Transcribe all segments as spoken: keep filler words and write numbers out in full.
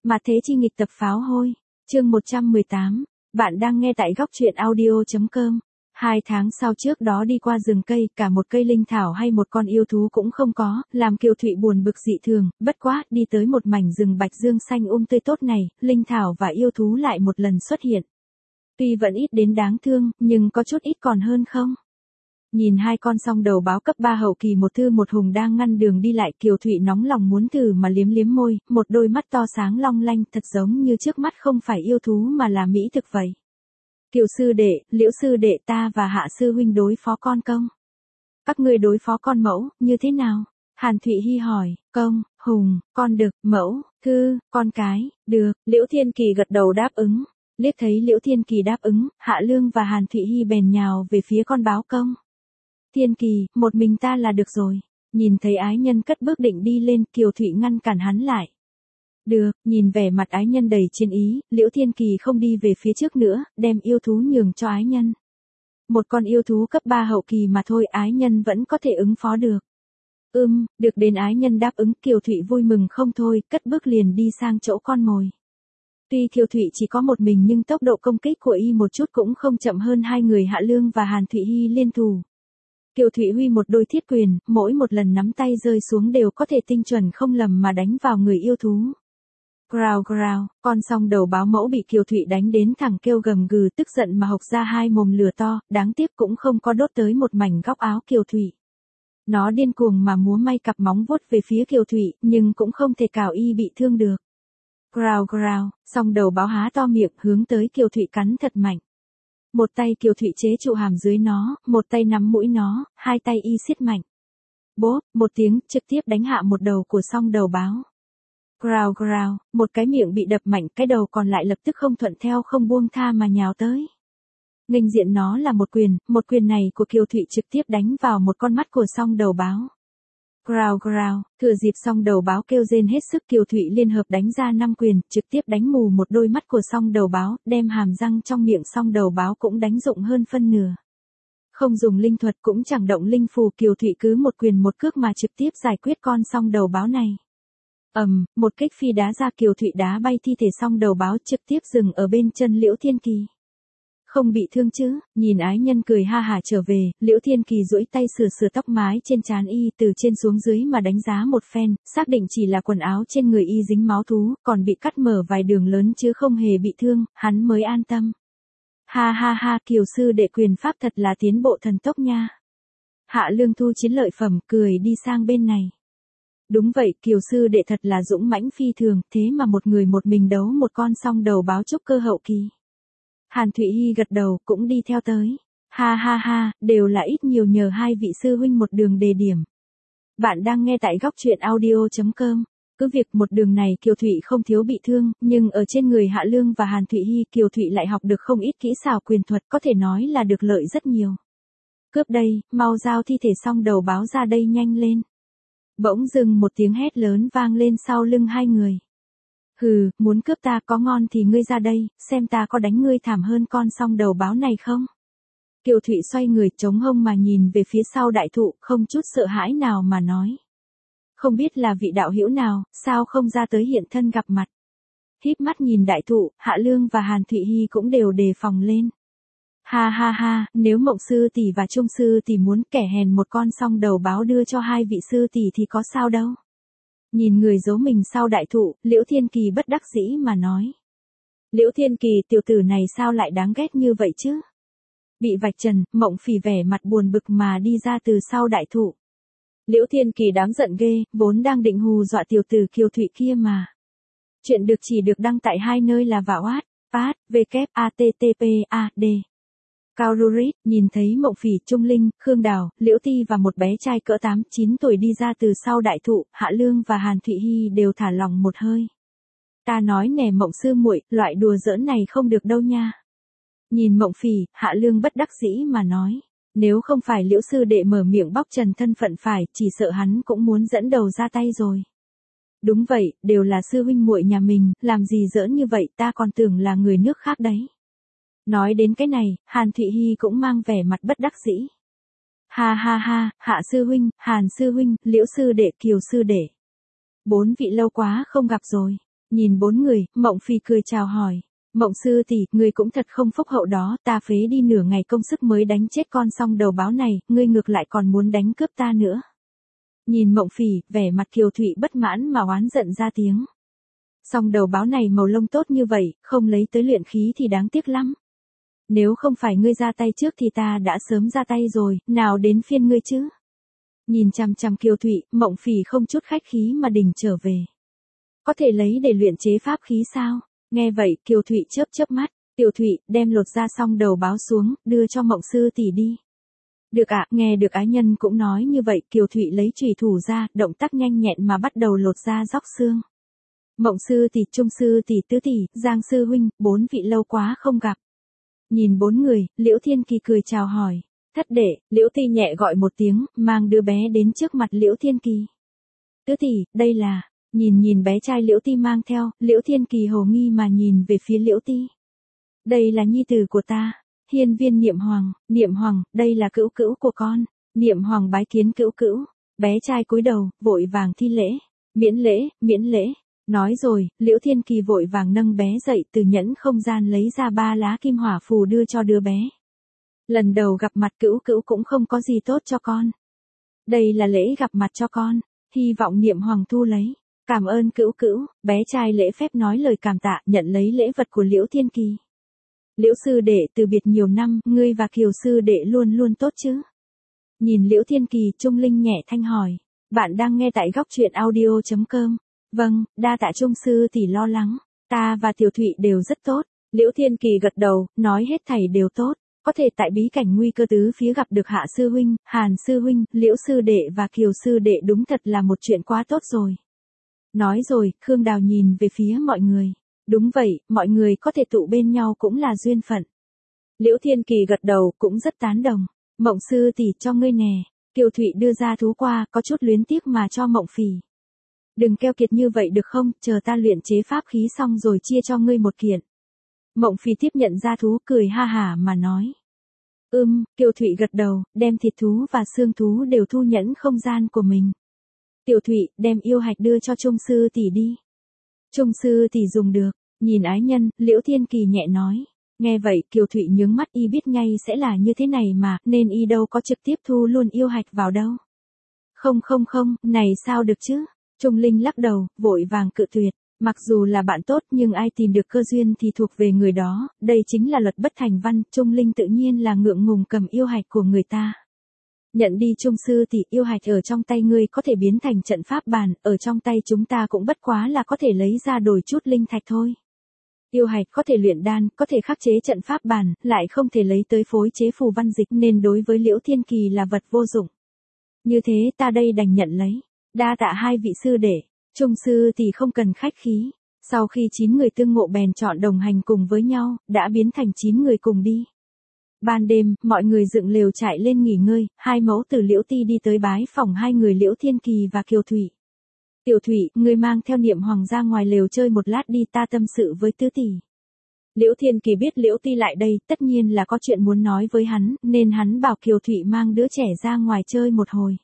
Mà thế chi nghịch tập pháo hôi. Chương một trăm mười tám. Bạn đang nghe tại góc truyện audio chấm com. Hai tháng sau trước đó đi qua rừng cây, cả một cây linh thảo hay một con yêu thú cũng không có, làm Kiều Thụy buồn bực dị thường, bất quá, đi tới một mảnh rừng bạch dương xanh um tươi tốt này, linh thảo và yêu thú lại một lần xuất hiện. Tuy vẫn ít đến đáng thương, nhưng có chút ít còn hơn không? Nhìn hai con song đầu báo cấp ba hậu kỳ một thư một hùng đang ngăn đường đi lại, Kiều Thụy nóng lòng muốn thử mà liếm liếm môi, một đôi mắt to sáng long lanh thật giống như trước mắt không phải yêu thú mà là mỹ thực vậy. Kiều sư đệ, Liễu sư đệ, ta và Hạ sư huynh đối phó con công. Các ngươi đối phó con mẫu, như thế nào? Hàn Thụy Hi hỏi. Công, hùng, con đực, mẫu, thư, con cái, được. Liễu Thiên Kỳ gật đầu đáp ứng. Liếc thấy Liễu Thiên Kỳ đáp ứng, Hạ Lương và Hàn Thụy Hi bèn nhào về phía con báo công. Thiên Kỳ, một mình ta là được rồi. Nhìn thấy ái nhân cất bước định đi lên, Kiều Thụy ngăn cản hắn lại. Được, nhìn vẻ mặt ái nhân đầy chiến ý, Liễu Thiên Kỳ không đi về phía trước nữa, đem yêu thú nhường cho ái nhân. Một con yêu thú cấp ba hậu kỳ mà thôi, ái nhân vẫn có thể ứng phó được. Ừm, được đến ái nhân đáp ứng, Kiều Thụy vui mừng không thôi, cất bước liền đi sang chỗ con mồi. Tuy Kiều Thụy chỉ có một mình nhưng tốc độ công kích của y một chút cũng không chậm hơn hai người Hạ Lương và Hàn Thụy Hi liên thủ. Kiều Thụy huy một đôi thiết quyền, mỗi một lần nắm tay rơi xuống đều có thể tinh chuẩn không lầm mà đánh vào người yêu thú. Growl growl, con song đầu báo mẫu bị Kiều Thụy đánh đến thẳng kêu gầm gừ tức giận mà hộc ra hai mồm lửa to, đáng tiếc cũng không có đốt tới một mảnh góc áo Kiều Thụy. Nó điên cuồng mà múa may cặp móng vuốt về phía Kiều Thụy, nhưng cũng không thể cào y bị thương được. Growl growl, song đầu báo há to miệng hướng tới Kiều Thụy cắn thật mạnh. Một tay Kiều Thụy chế trụ hàm dưới nó, một tay nắm mũi nó, hai tay y siết mạnh. Bốp, một tiếng, trực tiếp đánh hạ một đầu của song đầu báo. Growl growl, một cái miệng bị đập mạnh, cái đầu còn lại lập tức không thuận theo không buông tha mà nhào tới. Nghênh diện nó là một quyền, một quyền này của Kiều Thụy trực tiếp đánh vào một con mắt của song đầu báo. Growl growl, thừa dịp song đầu báo kêu rên hết sức, Kiều Thụy liên hợp đánh ra năm quyền, trực tiếp đánh mù một đôi mắt của song đầu báo, đem hàm răng trong miệng song đầu báo cũng đánh rụng hơn phân nửa. Không dùng linh thuật cũng chẳng động linh phù, Kiều Thụy cứ một quyền một cước mà trực tiếp giải quyết con song đầu báo này. Ầm, um, một kích phi đá ra, Kiều Thụy đá bay thi thể song đầu báo trực tiếp dừng ở bên chân Liễu Thiên Kỳ. Không bị thương chứ? Nhìn ái nhân cười ha hả trở về, Liễu Thiên Kỳ duỗi tay sửa sửa tóc mái trên trán y, từ trên xuống dưới mà đánh giá một phen, xác định chỉ là quần áo trên người y dính máu thú, còn bị cắt mở vài đường lớn chứ không hề bị thương, hắn mới an tâm. Ha ha ha, Kiều sư đệ quyền pháp thật là tiến bộ thần tốc nha. Hạ Lương thu chiến lợi phẩm, cười đi sang bên này. Đúng vậy, Kiều sư đệ thật là dũng mãnh phi thường, thế mà một người một mình đấu một con song đầu báo trúc cơ hậu kỳ. Hàn Thụy Hi gật đầu, cũng đi theo tới. Ha ha ha, đều là ít nhiều nhờ hai vị sư huynh một đường đề điểm. Bạn đang nghe tại góc truyện audio chấm com. Cứ việc một đường này Kiều Thụy không thiếu bị thương, nhưng ở trên người Hạ Lương và Hàn Thụy Hi, Kiều Thụy lại học được không ít kỹ xảo quyền thuật, có thể nói là được lợi rất nhiều. Cướp đây, mau giao thi thể song đầu báo ra đây nhanh lên. Bỗng dưng một tiếng hét lớn vang lên sau lưng hai người. Hừ, muốn cướp ta, có ngon thì ngươi ra đây, xem ta có đánh ngươi thảm hơn con song đầu báo này không? Kiều Thụy xoay người chống hông mà nhìn về phía sau đại thụ, không chút sợ hãi nào mà nói. Không biết là vị đạo hữu nào, sao không ra tới hiện thân gặp mặt? Híp mắt nhìn đại thụ, Hạ Lương và Hàn Thụy Hi cũng đều đề phòng lên. Ha ha ha, nếu Mộng sư tỷ và Trung sư tỷ muốn kẻ hèn một con song đầu báo đưa cho hai vị sư tỷ thì có sao đâu. Nhìn người giấu mình sau đại thụ, Liễu Thiên Kỳ bất đắc dĩ mà nói. Liễu Thiên Kỳ, tiểu tử này sao lại đáng ghét như vậy chứ? Bị vạch trần, Mộng Phỉ vẻ mặt buồn bực mà đi ra từ sau đại thụ. Liễu Thiên Kỳ đáng giận ghê, vốn đang định hù dọa tiểu tử Kiều Thụy kia mà. Chuyện được chỉ được đăng tại hai nơi là Vạo Át, Phát, W A T T P A D. Cao Rurit, nhìn thấy Mộng Phỉ, Trung Linh, Khương Đào, Liễu Ti và một bé trai cỡ tám chín tuổi đi ra từ sau đại thụ, Hạ Lương và Hàn Thụy Hi đều thả lỏng một hơi. Ta nói nè Mộng sư muội, loại đùa giỡn này không được đâu nha. Nhìn Mộng Phỉ, Hạ Lương bất đắc dĩ mà nói, nếu không phải Liễu sư đệ mở miệng bóc trần thân phận phải, chỉ sợ hắn cũng muốn dẫn đầu ra tay rồi. Đúng vậy, đều là sư huynh muội nhà mình, làm gì giỡn như vậy, ta còn tưởng là người nước khác đấy. Nói đến cái này, Hàn Thụy Hi cũng mang vẻ mặt bất đắc dĩ. Ha ha ha, Hạ sư huynh, Hàn sư huynh, Liễu sư đệ, Kiều sư đệ. Bốn vị lâu quá không gặp rồi. Nhìn bốn người, Mộng Phì cười chào hỏi. Mộng sư tỷ, ngươi cũng thật không phúc hậu đó, ta phế đi nửa ngày công sức mới đánh chết con song đầu báo này, ngươi ngược lại còn muốn đánh cướp ta nữa. Nhìn Mộng Phì, vẻ mặt Kiều Thụy bất mãn mà oán giận ra tiếng. Song đầu báo này màu lông tốt như vậy, không lấy tới luyện khí thì đáng tiếc lắm. Nếu không phải ngươi ra tay trước thì ta đã sớm ra tay rồi, nào đến phiên ngươi chứ. Nhìn chằm chằm Kiều Thụy, Mộng Phì không chút khách khí mà đình trở về. Có thể lấy để luyện chế pháp khí sao? Nghe vậy, Kiều Thụy chớp chớp mắt, Tiểu Thụy, đem lột ra xong đầu báo xuống, đưa cho Mộng sư tỷ đi. Được ạ, à, nghe được ái nhân cũng nói như vậy, Kiều Thụy lấy chùy thủ ra, động tác nhanh nhẹn mà bắt đầu lột ra róc xương. Mộng sư tỷ, Trung sư tỷ, Tứ tỷ, Giang sư huynh, bốn vị lâu quá không gặp. Nhìn bốn người, Liễu Thiên Kỳ cười chào hỏi. Thất đệ, Liễu Ti nhẹ gọi một tiếng, mang đứa bé đến trước mặt Liễu Thiên Kỳ. Tứ tỷ, đây là, nhìn nhìn bé trai Liễu Ti mang theo, Liễu Thiên Kỳ hồ nghi mà nhìn về phía Liễu Ti. Đây là nhi tử của ta, hiên viên Niệm Hoàng, Niệm Hoàng, đây là cữu cữu của con. Niệm Hoàng bái kiến cữu cữu, bé trai cúi đầu, vội vàng thi lễ. Miễn lễ, miễn lễ. Nói rồi, Liễu Thiên Kỳ vội vàng nâng bé dậy từ nhẫn không gian lấy ra ba lá kim hỏa phù đưa cho đứa bé. Lần đầu gặp mặt cữu cữu cũng không có gì tốt cho con. Đây là lễ gặp mặt cho con, hy vọng Niệm Hoàng thu lấy. Cảm ơn cữu cữu, bé trai lễ phép nói lời cảm tạ, nhận lấy lễ vật của Liễu Thiên Kỳ. Liễu sư đệ từ biệt nhiều năm, ngươi và Kiều sư đệ luôn luôn tốt chứ? Nhìn Liễu Thiên Kỳ, Trung Linh nhẹ thanh hỏi. Bạn đang nghe tại góc truyện audio chấm com. Vâng, đa tạ Trung sư tỷ lo lắng. Ta và Tiểu Thụy đều rất tốt. Liễu Thiên Kỳ gật đầu, nói hết thảy đều tốt. Có thể tại bí cảnh nguy cơ tứ phía gặp được Hạ sư huynh, Hàn sư huynh, Liễu sư đệ và Kiều sư đệ đúng thật là một chuyện quá tốt rồi. Nói rồi, Khương Đào nhìn về phía mọi người. Đúng vậy, mọi người có thể tụ bên nhau cũng là duyên phận. Liễu Thiên Kỳ gật đầu, cũng rất tán đồng. Mộng sư tỷ, cho ngươi nè. Kiều Thụy đưa ra thú qua, có chút luyến tiếc mà cho Mộng Phì. Đừng keo kiệt như vậy được không, chờ ta luyện chế pháp khí xong rồi chia cho ngươi một kiện. Mộng Phì tiếp nhận ra thú, cười ha hả mà nói. Ừm, Kiều Thụy gật đầu, đem thịt thú và xương thú đều thu nhẫn không gian của mình. Tiểu Thụy, đem yêu hạch đưa cho Trung sư tỷ đi. Trung sư tỷ dùng được, nhìn ái nhân, Liễu Thiên Kỳ nhẹ nói. Nghe vậy, Kiều Thụy nhướng mắt, y biết ngay sẽ là như thế này mà, nên y đâu có trực tiếp thu luôn yêu hạch vào đâu. Không không không, này sao được chứ? Trung Linh lắc đầu, vội vàng cự tuyệt. Mặc dù là bạn tốt nhưng ai tìm được cơ duyên thì thuộc về người đó, đây chính là luật bất thành văn, Trung Linh tự nhiên là ngượng ngùng cầm yêu hạch của người ta. Nhận đi Trung sư tỷ, yêu hạch ở trong tay ngươi có thể biến thành trận pháp bàn, ở trong tay chúng ta cũng bất quá là có thể lấy ra đổi chút linh thạch thôi. Yêu hạch có thể luyện đan, có thể khắc chế trận pháp bàn, lại không thể lấy tới phối chế phù văn dịch nên đối với Liễu Thiên Kỳ là vật vô dụng. Như thế ta đây đành nhận lấy. Đa tạ hai vị sư đệ, Trung sư thì không cần khách khí. Sau khi chín người tương ngộ bèn chọn đồng hành cùng với nhau, đã biến thành chín người cùng đi. Ban đêm, mọi người dựng lều trại lên nghỉ ngơi, hai mẫu tử Liễu Ti đi tới bái phòng hai người Liễu Thiên Kỳ và Kiều Thụy. Tiểu Thụy, ngươi mang theo Niệm Hoàng ra ngoài lều chơi một lát đi, ta tâm sự với Tứ tỷ. Liễu Thiên Kỳ biết Liễu Ti lại đây, tất nhiên là có chuyện muốn nói với hắn, nên hắn bảo Kiều Thụy mang đứa trẻ ra ngoài chơi một hồi.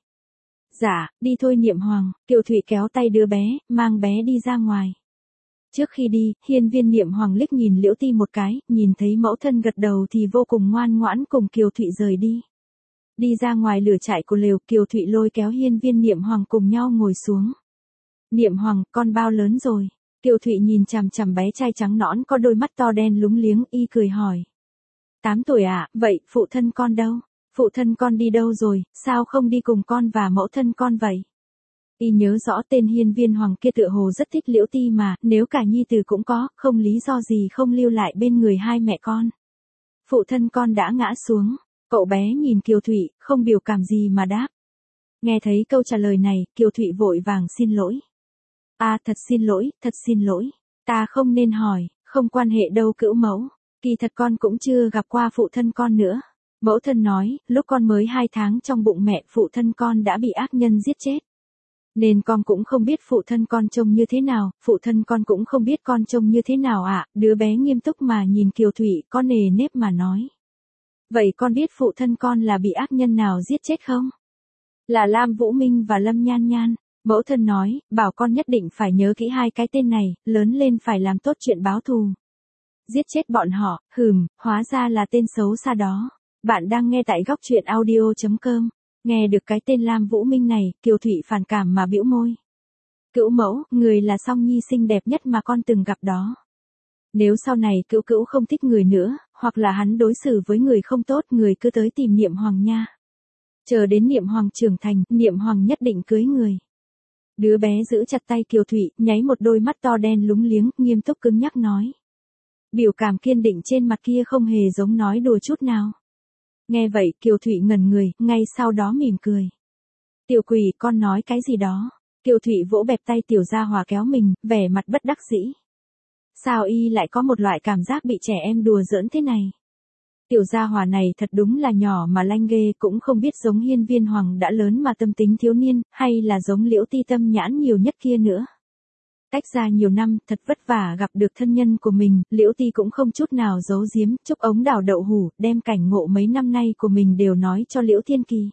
Dạ, đi thôi Niệm Hoàng, Kiều Thụy kéo tay đứa bé, mang bé đi ra ngoài. Trước khi đi, hiên viên Niệm Hoàng liếc nhìn Liễu Ti một cái, nhìn thấy mẫu thân gật đầu thì vô cùng ngoan ngoãn cùng Kiều Thụy rời đi. Đi ra ngoài lửa trại của lều, Kiều Thụy lôi kéo hiên viên Niệm Hoàng cùng nhau ngồi xuống. Niệm Hoàng, con bao lớn rồi? Kiều Thụy nhìn chằm chằm bé trai trắng nõn có đôi mắt to đen lúng liếng, y cười hỏi. Tám tuổi ạ, à, vậy phụ thân con đâu? Phụ thân con đi đâu rồi, sao không đi cùng con và mẫu thân con vậy? Y nhớ rõ tên hiên viên Hoàng kia tựa hồ rất thích Liễu Ti mà, nếu cả nhi tử cũng có, không lý do gì không lưu lại bên người hai mẹ con. Phụ thân con đã ngã xuống, cậu bé nhìn Kiều Thụy, không biểu cảm gì mà đáp. Nghe thấy câu trả lời này, Kiều Thụy vội vàng xin lỗi. À thật xin lỗi, thật xin lỗi, ta không nên hỏi, không quan hệ đâu cữu mẫu, kỳ thật con cũng chưa gặp qua phụ thân con nữa. Mẫu thân nói, lúc con mới hai tháng trong bụng mẹ phụ thân con đã bị ác nhân giết chết. Nên con cũng không biết phụ thân con trông như thế nào, phụ thân con cũng không biết con trông như thế nào ạ, à? Đứa bé nghiêm túc mà nhìn Kiều Thụy có nề nếp mà nói. Vậy con biết phụ thân con là bị ác nhân nào giết chết không? Là Lam Vũ Minh và Lâm Nhan Nhan. Mẫu thân nói, bảo con nhất định phải nhớ kỹ hai cái tên này, lớn lên phải làm tốt chuyện báo thù. Giết chết bọn họ, hừm, hóa ra là tên xấu xa đó. Bạn đang nghe tại góc truyện audio.com. Nghe được cái tên Lam Vũ Minh này, Kiều Thụy phản cảm mà bĩu môi. Cữu mẫu, người là song nhi xinh đẹp nhất mà con từng gặp đó. Nếu sau này cữu cữu không thích người nữa, hoặc là hắn đối xử với người không tốt, người cứ tới tìm Niệm Hoàng nha. Chờ đến Niệm Hoàng trưởng thành, Niệm Hoàng nhất định cưới người. Đứa bé giữ chặt tay Kiều Thụy, nháy một đôi mắt to đen lúng liếng, nghiêm túc cứng nhắc nói. Biểu cảm kiên định trên mặt kia không hề giống nói đùa chút nào. Nghe vậy Kiều Thụy ngẩn người, ngay sau đó mỉm cười. Tiểu quỷ, con nói cái gì đó? Kiều Thụy vỗ bẹp tay Tiểu Gia Hòa kéo mình, vẻ mặt bất đắc dĩ. Sao y lại có một loại cảm giác bị trẻ em đùa giỡn thế này? Tiểu Gia Hòa này thật đúng là nhỏ mà lanh ghê, cũng không biết giống Hiên Viên Hoàng đã lớn mà tâm tính thiếu niên, hay là giống Liễu Ti tâm nhãn nhiều nhất kia nữa. Tách ra nhiều năm, thật vất vả gặp được thân nhân của mình, Liễu Ti cũng không chút nào giấu giếm, chúc ống đảo đậu hủ, đem cảnh ngộ mấy năm nay của mình đều nói cho Liễu Thiên Kỳ.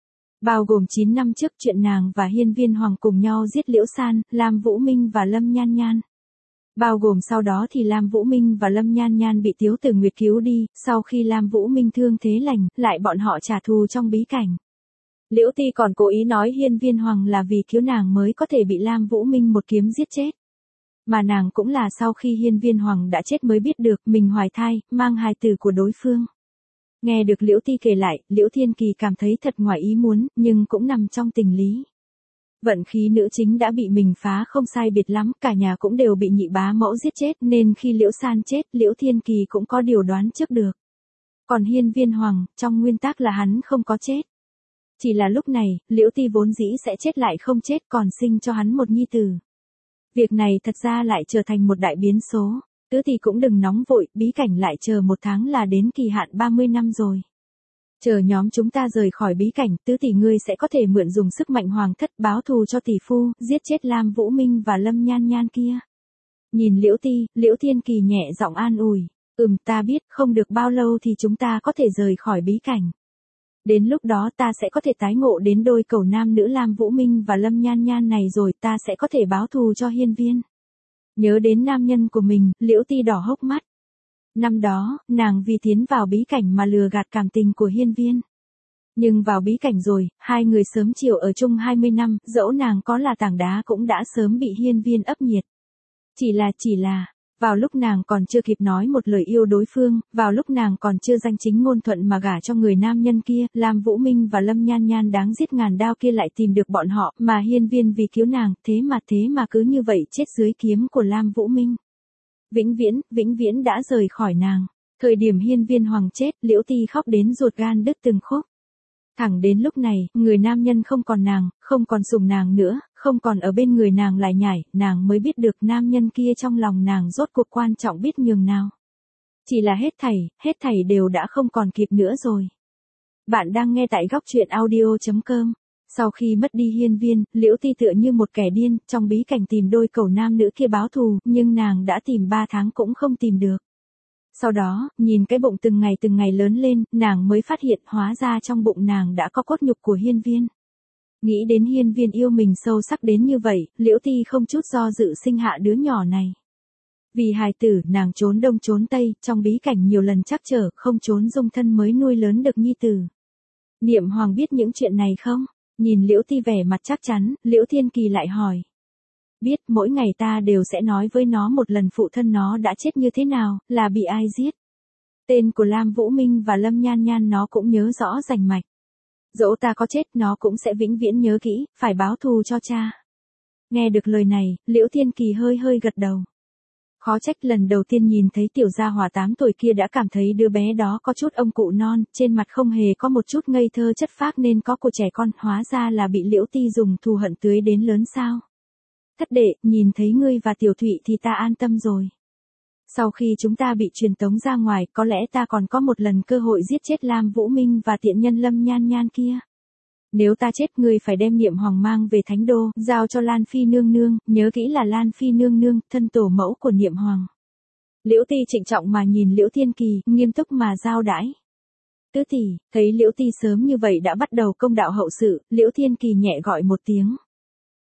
Bao gồm chín năm trước chuyện nàng và Hiên Viên Hoàng cùng nhau giết Liễu San, Lam Vũ Minh và Lâm Nhan Nhan. Bao gồm sau đó thì Lam Vũ Minh và Lâm Nhan Nhan bị Tiếu Tử Nguyệt cứu đi, sau khi Lam Vũ Minh thương thế lành, lại bọn họ trả thù trong bí cảnh. Liễu Ti còn cố ý nói Hiên Viên Hoàng là vì cứu nàng mới có thể bị Lam Vũ Minh một kiếm giết chết. Mà nàng cũng là sau khi Hiên Viên Hoàng đã chết mới biết được mình hoài thai, mang hài tử của đối phương. Nghe được Liễu Ti kể lại, Liễu Thiên Kỳ cảm thấy thật ngoài ý muốn, nhưng cũng nằm trong tình lý. Vận khí nữ chính đã bị mình phá không sai biệt lắm, cả nhà cũng đều bị nhị bá mẫu giết chết, nên khi Liễu San chết, Liễu Thiên Kỳ cũng có điều đoán trước được. Còn Hiên Viên Hoàng, trong nguyên tắc là hắn không có chết. Chỉ là lúc này, Liễu Ti vốn dĩ sẽ chết lại không chết, còn sinh cho hắn một nhi tử. Việc này thật ra lại trở thành một đại biến số. Tứ tỷ cũng đừng nóng vội, bí cảnh lại chờ một tháng là đến kỳ hạn ba mươi năm rồi. Chờ nhóm chúng ta rời khỏi bí cảnh, tứ tỷ ngươi sẽ có thể mượn dùng sức mạnh hoàng thất báo thù cho tỷ phu, giết chết Lam Vũ Minh và Lâm Nhan Nhan kia. Nhìn Liễu Ti, Liễu Thiên Kỳ nhẹ giọng an ủi, ừm ta biết, không được bao lâu thì chúng ta có thể rời khỏi bí cảnh. Đến lúc đó ta sẽ có thể tái ngộ đến đôi cầu nam nữ Lam Vũ Minh và Lâm Nhan Nhan này rồi, ta sẽ có thể báo thù cho Hiên Viên. Nhớ đến nam nhân của mình, Liễu Ti đỏ hốc mắt. Năm đó, nàng vì tiến vào bí cảnh mà lừa gạt cảm tình của Hiên Viên. Nhưng vào bí cảnh rồi, hai người sớm chiều ở chung hai mươi năm, dẫu nàng có là tảng đá cũng đã sớm bị Hiên Viên ấp nhiệt. Chỉ là chỉ là, vào lúc nàng còn chưa kịp nói một lời yêu đối phương, vào lúc nàng còn chưa danh chính ngôn thuận mà gả cho người nam nhân kia, Lam Vũ Minh và Lâm Nhan Nhan đáng giết ngàn đao kia lại tìm được bọn họ, mà Hiên Viên vì cứu nàng, thế mà thế mà cứ như vậy chết dưới kiếm của Lam Vũ Minh. Vĩnh viễn, vĩnh viễn đã rời khỏi nàng. Thời điểm Hiên Viên Hoàng chết, Liễu Ti khóc đến ruột gan đứt từng khúc. Thẳng đến lúc này, người nam nhân không còn nàng, không còn sủng nàng nữa, không còn ở bên người nàng lại nhảy, nàng mới biết được nam nhân kia trong lòng nàng rốt cuộc quan trọng biết nhường nào. Chỉ là hết thảy, hết thảy đều đã không còn kịp nữa rồi. Bạn đang nghe tại góc truyện audio.com. Sau khi mất đi Hiên Viên, Liễu Ti tựa như một kẻ điên, trong bí cảnh tìm đôi cầu nam nữ kia báo thù, nhưng nàng đã tìm ba tháng cũng không tìm được. Sau đó, nhìn cái bụng từng ngày từng ngày lớn lên, nàng mới phát hiện hóa ra trong bụng nàng đã có cốt nhục của Hiên Viên. Nghĩ đến Hiên Viên yêu mình sâu sắc đến như vậy, Liễu Ti không chút do dự sinh hạ đứa nhỏ này. Vì hài tử, nàng trốn đông trốn tây, trong bí cảnh nhiều lần trắc trở, không trốn dung thân mới nuôi lớn được nhi tử. Niệm Hoàng biết những chuyện này không? Nhìn Liễu Ti vẻ mặt chắc chắn, Liễu Thiên Kỳ lại hỏi. Biết, mỗi ngày ta đều sẽ nói với nó một lần phụ thân nó đã chết như thế nào, là bị ai giết. Tên của Lam Vũ Minh và Lâm Nhan Nhan nó cũng nhớ rõ rành mạch. Dẫu ta có chết nó cũng sẽ vĩnh viễn nhớ kỹ, phải báo thù cho cha. Nghe được lời này, Liễu Thiên Kỳ hơi hơi gật đầu. Khó trách lần đầu tiên nhìn thấy Tiểu Gia Hòa tám tuổi kia đã cảm thấy đứa bé đó có chút ông cụ non, trên mặt không hề có một chút ngây thơ chất phác nên có của trẻ con, hóa ra là bị Liễu Ti dùng thù hận tưới đến lớn sao. Thất đệ, nhìn thấy ngươi và Tiểu Thụy thì ta an tâm rồi. Sau khi chúng ta bị truyền tống ra ngoài, có lẽ ta còn có một lần cơ hội giết chết Lam Vũ Minh và tiện nhân Lâm Nhan Nhan kia. Nếu ta chết, ngươi phải đem Niệm Hoàng mang về Thánh Đô, giao cho Lan Phi nương nương, nhớ kỹ là Lan Phi nương nương, thân tổ mẫu của Niệm Hoàng. Liễu Ti trịnh trọng mà nhìn Liễu Thiên Kỳ, nghiêm túc mà giao đãi. Tứ tỷ, thấy Liễu Ti sớm như vậy đã bắt đầu công đạo hậu sự, Liễu Thiên Kỳ nhẹ gọi một tiếng.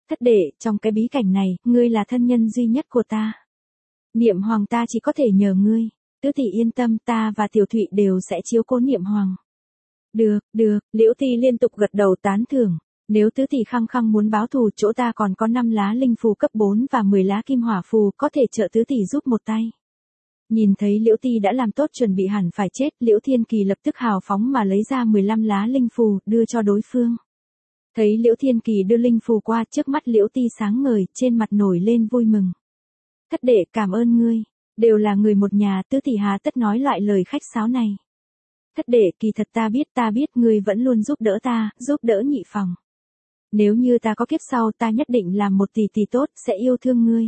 Thất đệ, trong cái bí cảnh này, ngươi là thân nhân duy nhất của ta. Niệm Hoàng ta chỉ có thể nhờ ngươi. Tứ tỷ yên tâm, ta và Tiểu Thụy đều sẽ chiếu cố Niệm Hoàng. Được, được, Liễu Ti liên tục gật đầu tán thưởng. Nếu tứ tỷ khăng khăng muốn báo thù, chỗ ta còn có năm lá linh phù cấp bốn và mười lá kim hỏa phù, có thể trợ tứ tỷ giúp một tay. Nhìn thấy Liễu Ti đã làm tốt chuẩn bị hẳn phải chết, Liễu Thiên Kỳ lập tức hào phóng mà lấy ra mười lăm lá linh phù, đưa cho đối phương. Thấy Liễu Thiên Kỳ đưa linh phù qua, trước mắt Liễu Ti sáng ngời, trên mặt nổi lên vui mừng. Thất đệ, cảm ơn ngươi, đều là người một nhà, tứ tỷ hà tất nói loại lời khách sáo này. Thất đệ, kỳ thật ta biết ta biết ngươi vẫn luôn giúp đỡ ta, giúp đỡ nhị phòng. Nếu như ta có kiếp sau, ta nhất định làm một tỷ tỷ tốt, sẽ yêu thương ngươi.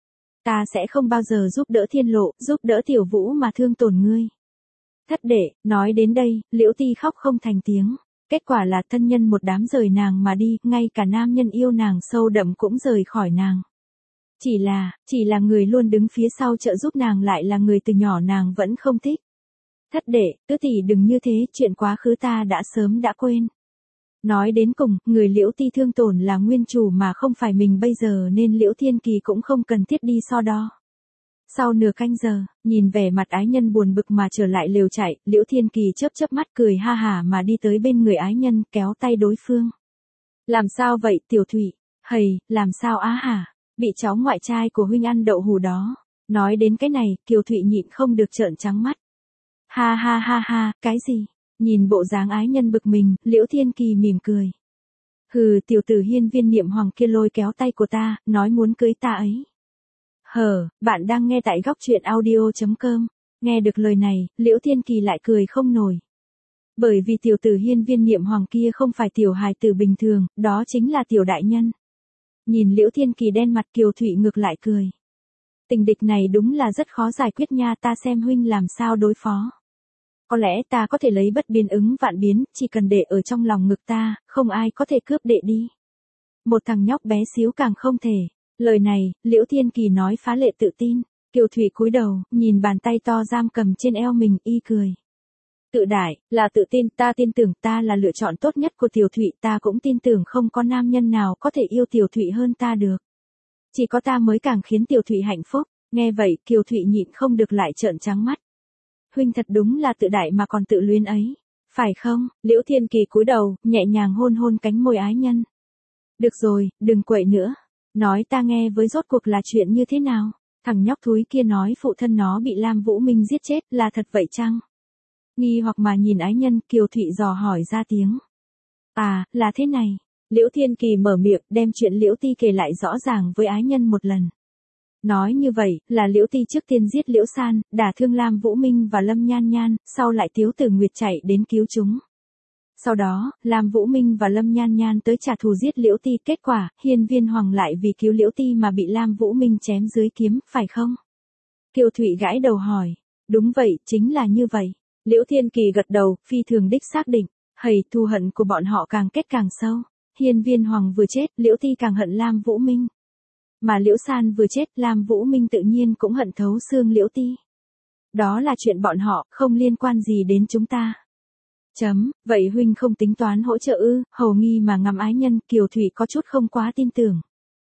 Ta sẽ không bao giờ giúp đỡ Thiên Lộ, giúp đỡ Tiểu Vũ mà thương tổn ngươi. Thất đệ, nói đến đây, Liễu Ti khóc không thành tiếng. Kết quả là thân nhân một đám rời nàng mà đi, ngay cả nam nhân yêu nàng sâu đậm cũng rời khỏi nàng. Chỉ là, chỉ là người luôn đứng phía sau trợ giúp nàng lại là người từ nhỏ nàng vẫn không thích. Thất đệ, tứ tỷ đừng như thế, chuyện quá khứ ta đã sớm đã quên. Nói đến cùng, người Liễu Ti thương tổn là nguyên chủ mà không phải mình bây giờ, nên Liễu Thiên Kỳ cũng không cần thiết đi so đo. Sau nửa canh giờ, nhìn vẻ mặt ái nhân buồn bực mà trở lại lều trại, Liễu Thiên Kỳ chớp chớp mắt cười ha hả mà đi tới bên người ái nhân, kéo tay đối phương. Làm sao vậy Tiểu Thụy? Hầy, làm sao á hả? Bị cháu ngoại trai của huynh ăn đậu hù đó. Nói đến cái này, Kiều Thụy nhịn không được trợn trắng mắt. Ha ha ha ha, cái gì? Nhìn bộ dáng ái nhân bực mình, Liễu Thiên Kỳ mỉm cười. Hừ, tiểu tử hiên viên Niệm Hoàng kia lôi kéo tay của ta, nói muốn cưới ta ấy. Hờ, bạn đang nghe tại góc truyện audio chấm com. Nghe được lời này, Liễu Thiên Kỳ lại cười không nổi. Bởi vì tiểu tử hiên viên Niệm Hoàng kia không phải tiểu hài tử bình thường, đó chính là tiểu đại nhân. Nhìn Liễu Thiên Kỳ đen mặt, Kiều Thụy ngược lại cười. Tình địch này đúng là rất khó giải quyết nha, ta xem huynh làm sao đối phó. Có lẽ ta có thể lấy bất biến ứng vạn biến, chỉ cần để ở trong lòng ngực ta, không ai có thể cướp đệ đi. Một thằng nhóc bé xíu càng không thể. Lời này, Liễu Thiên Kỳ nói phá lệ tự tin. Kiều Thụy cúi đầu, nhìn bàn tay to giam cầm trên eo mình, y cười. Tự đại, là tự tin, ta tin tưởng ta là lựa chọn tốt nhất của Tiểu Thụy, ta cũng tin tưởng không có nam nhân nào có thể yêu Tiểu Thụy hơn ta được. Chỉ có ta mới càng khiến Tiểu Thụy hạnh phúc. Nghe vậy, Kiều Thụy nhịn không được lại trợn trắng mắt. Huynh thật đúng là tự đại mà còn tự luyến ấy. Phải không? Liễu Thiên Kỳ cúi đầu, nhẹ nhàng hôn hôn cánh môi ái nhân. Được rồi, đừng quậy nữa. Nói ta nghe với rốt cuộc là chuyện như thế nào? Thằng nhóc thúi kia nói phụ thân nó bị Lam Vũ Minh giết chết, là thật vậy chăng? Nghi hoặc mà nhìn ái nhân, Kiều Thụy dò hỏi ra tiếng. À, là thế này. Liễu Thiên Kỳ mở miệng, đem chuyện Liễu Ti kể lại rõ ràng với ái nhân một lần. Nói như vậy, là Liễu Ti trước tiên giết Liễu San, đả thương Lam Vũ Minh và Lâm Nhan Nhan, sau lại Tiếu Tử Nguyệt chạy đến cứu chúng. Sau đó, Lam Vũ Minh và Lâm Nhan Nhan tới trả thù giết Liễu Ti, kết quả, hiên viên Hoàng lại vì cứu Liễu Ti mà bị Lam Vũ Minh chém dưới kiếm, phải không? Kiều Thụy gãi đầu hỏi. Đúng vậy, chính là như vậy. Liễu Thiên Kỳ gật đầu, phi thường đích xác định. Hầy, thù hận của bọn họ càng kết càng sâu. Hiên viên Hoàng vừa chết, Liễu Ti càng hận Lam Vũ Minh. Mà Liễu San vừa chết, Lam Vũ Minh tự nhiên cũng hận thấu xương Liễu Ti. Đó là chuyện bọn họ, không liên quan gì đến chúng ta. Chấm, vậy huynh không tính toán hỗ trợ ư? Hầu nghi mà ngắm ái nhân, Kiều Thụy có chút không quá tin tưởng.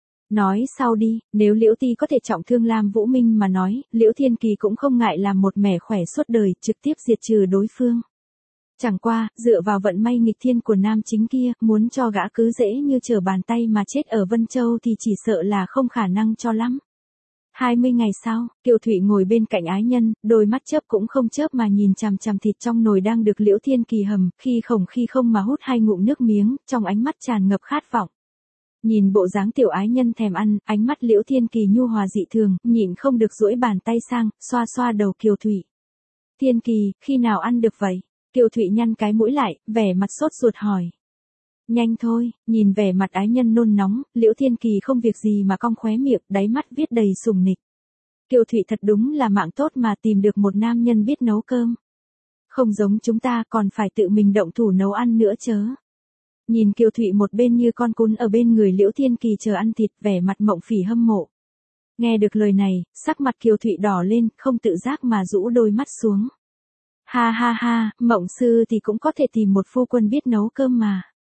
Nói sau đi, nếu Liễu Ti có thể trọng thương Lam Vũ Minh mà nói, Liễu Thiên Kỳ cũng không ngại làm một mẻ khỏe suốt đời, trực tiếp diệt trừ đối phương. Chẳng qua, dựa vào vận may nghịch thiên của nam chính kia, muốn cho gã cứ dễ như trở bàn tay mà chết ở Vân Châu thì chỉ sợ là không khả năng cho lắm. hai mươi ngày sau, Kiều Thụy ngồi bên cạnh ái nhân, đôi mắt chớp cũng không chớp mà nhìn chằm chằm thịt trong nồi đang được Liễu Thiên Kỳ hầm, khi khổng khi không mà hút hai ngụm nước miếng, trong ánh mắt tràn ngập khát vọng. Nhìn bộ dáng tiểu ái nhân thèm ăn, ánh mắt Liễu Thiên Kỳ nhu hòa dị thường, nhịn không được duỗi bàn tay sang, xoa xoa đầu Kiều Thụy. Thiên Kỳ, khi nào ăn được vậy? Kiều Thụy nhăn cái mũi lại, vẻ mặt sốt ruột hỏi. Nhanh thôi, nhìn vẻ mặt ái nhân nôn nóng, Liễu Thiên Kỳ không việc gì mà cong khóe miệng, đáy mắt viết đầy sùng nịch. Kiều Thụy thật đúng là mạng tốt mà tìm được một nam nhân biết nấu cơm. Không giống chúng ta còn phải tự mình động thủ nấu ăn nữa chớ. Nhìn Kiều Thụy một bên như con cún ở bên người Liễu Thiên Kỳ chờ ăn thịt, vẻ mặt mộng phỉ hâm mộ. Nghe được lời này, sắc mặt Kiều Thụy đỏ lên, không tự giác mà rũ đôi mắt xuống. Ha ha ha, mộng sư thì cũng có thể tìm một phu quân biết nấu cơm mà.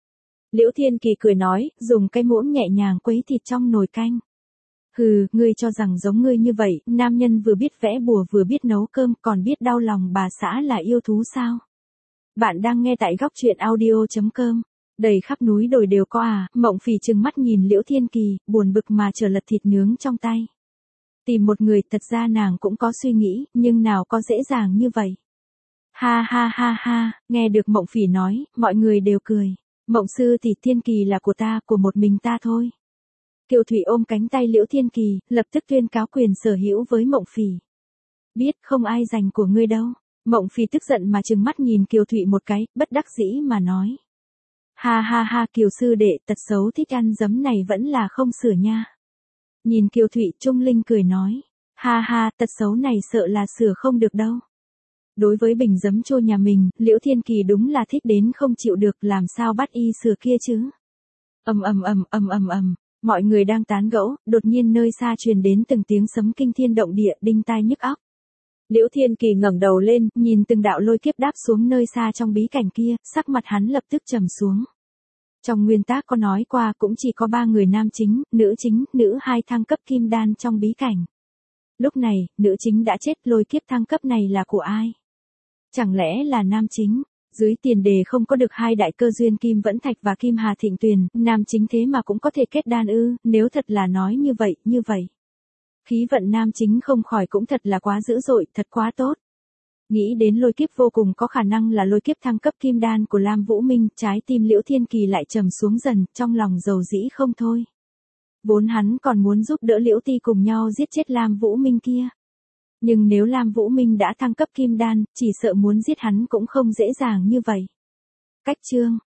Liễu Thiên Kỳ cười nói, dùng cái muỗng nhẹ nhàng quấy thịt trong nồi canh. Hừ, ngươi cho rằng giống ngươi như vậy, nam nhân vừa biết vẽ bùa vừa biết nấu cơm còn biết đau lòng bà xã là yêu thú sao? Bạn đang nghe tại góc truyện audio chấm com. Đầy khắp núi đồi đều có à, Mộng Phỉ trừng mắt nhìn Liễu Thiên Kỳ, buồn bực mà trở lật thịt nướng trong tay. Tìm một người, thật ra nàng cũng có suy nghĩ, nhưng nào có dễ dàng như vậy. Ha ha ha ha, nghe được Mộng Phỉ nói, mọi người đều cười. Mộng sư thì Thiên Kỳ là của ta, của một mình ta thôi. Kiều Thụy ôm cánh tay Liễu Thiên Kỳ, lập tức tuyên cáo quyền sở hữu với Mộng Phỉ. Biết không ai giành của ngươi đâu. Mộng Phỉ tức giận mà trừng mắt nhìn Kiều Thụy một cái, bất đắc dĩ mà nói. Ha ha ha, Kiều sư đệ, tật xấu thích ăn giấm này vẫn là không sửa nha. Nhìn Kiều Thụy, Trung Linh cười nói. Ha ha, tật xấu này sợ là sửa không được đâu. Đối với bình giấm chua nhà mình, Liễu Thiên Kỳ đúng là thích đến không chịu được, làm sao bắt y sửa kia chứ. Ầm ầm ầm ầm ầm ầm, mọi người đang tán gẫu, đột nhiên nơi xa truyền đến từng tiếng sấm kinh thiên động địa, đinh tai nhức óc. Liễu Thiên Kỳ ngẩng đầu lên, nhìn từng đạo lôi kiếp đáp xuống nơi xa trong bí cảnh kia, sắc mặt hắn lập tức trầm xuống. Trong nguyên tác có nói qua cũng chỉ có ba người nam chính, nữ chính, nữ hai thăng cấp kim đan trong bí cảnh. Lúc này, nữ chính đã chết, lôi kiếp thăng cấp này là của ai? Chẳng lẽ là nam chính? Dưới tiền đề không có được hai đại cơ duyên Kim Vẫn Thạch và Kim Hà Thịnh Tuyền, nam chính thế mà cũng có thể kết đan ư, nếu thật là nói như vậy, như vậy. Khí vận nam chính không khỏi cũng thật là quá dữ dội, thật quá tốt. Nghĩ đến lôi kiếp vô cùng có khả năng là lôi kiếp thăng cấp kim đan của Lam Vũ Minh, trái tim Liễu Thiên Kỳ lại trầm xuống dần, trong lòng dầu dĩ không thôi. Vốn hắn còn muốn giúp đỡ Liễu Ti cùng nhau giết chết Lam Vũ Minh kia. Nhưng nếu Lam Vũ Minh đã thăng cấp kim đan, chỉ sợ muốn giết hắn cũng không dễ dàng như vậy. Cách chương